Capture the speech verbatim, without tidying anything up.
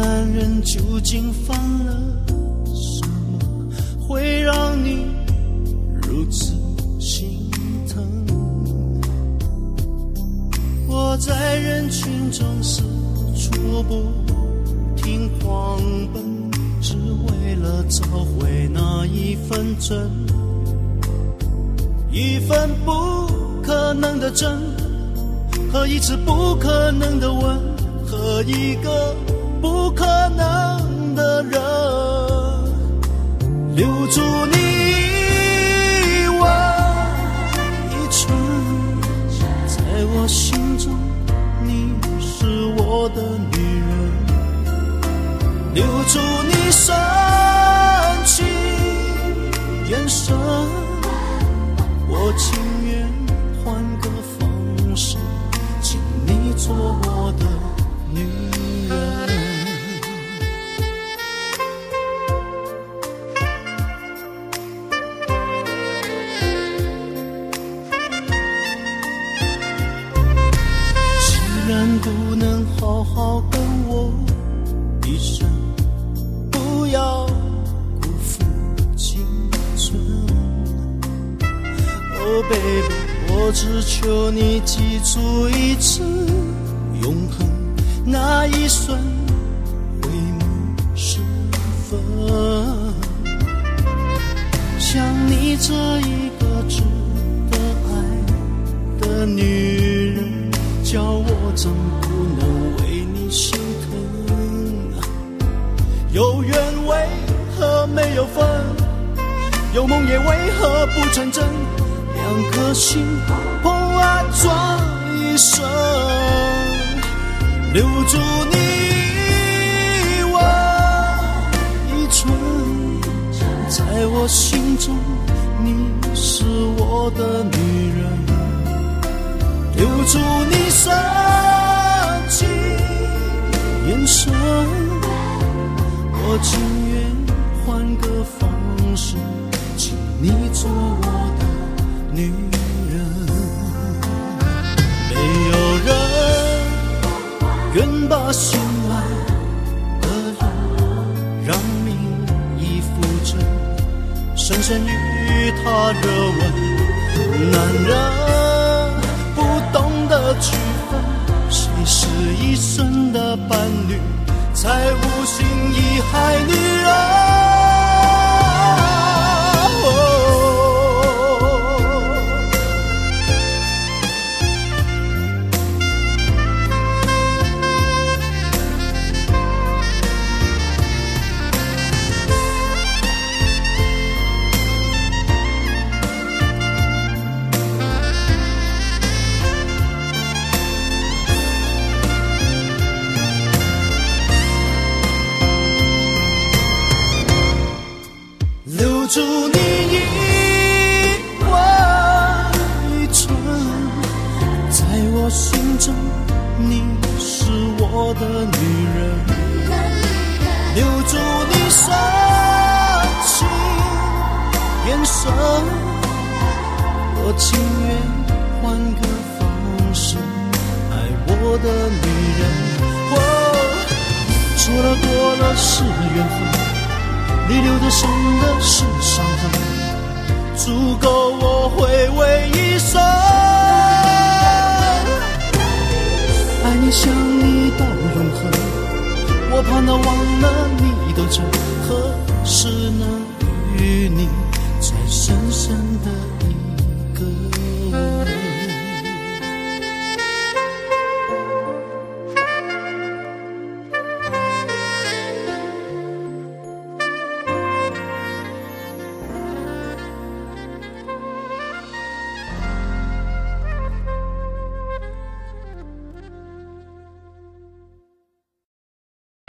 男人究竟犯了什么，会让你如此心疼？我在人群中四处不停狂奔，只为了找回那一分真，一份不可能的真，和一次不可能的吻，和一个不可能的人，留住你我一寸，在我心中你是我的女人，留住你深情眼神，我情愿换个方式，请你做我的女人。既然不能好好跟我一生，不要辜负青春。Oh baby， 我只求你记住一次永恒，那一瞬回眸时分，像你这一个值得爱的女人，叫我怎不能为你心疼？有缘为何没有分？有梦也为何不成真？两颗心碰啊撞一生，留住你我一寸，在我心中你是我的女人，留住你深情眼神，我情愿换个方式，请你做我的女人。没有人愿把心爱的人让命依附着，深深与他热吻。男人不懂得区分谁是一生的伴侣，才无心贻害女人。留住你一吻一寸，在我心中你是我的女人，留住你深情眼神，我情愿换个方式爱我的女人。哦，说了多了是缘分，你留得深的是伤痕，足够我回味一生。爱你想你到永恒，我怕那忘了你的真，何时能与你再深深的一个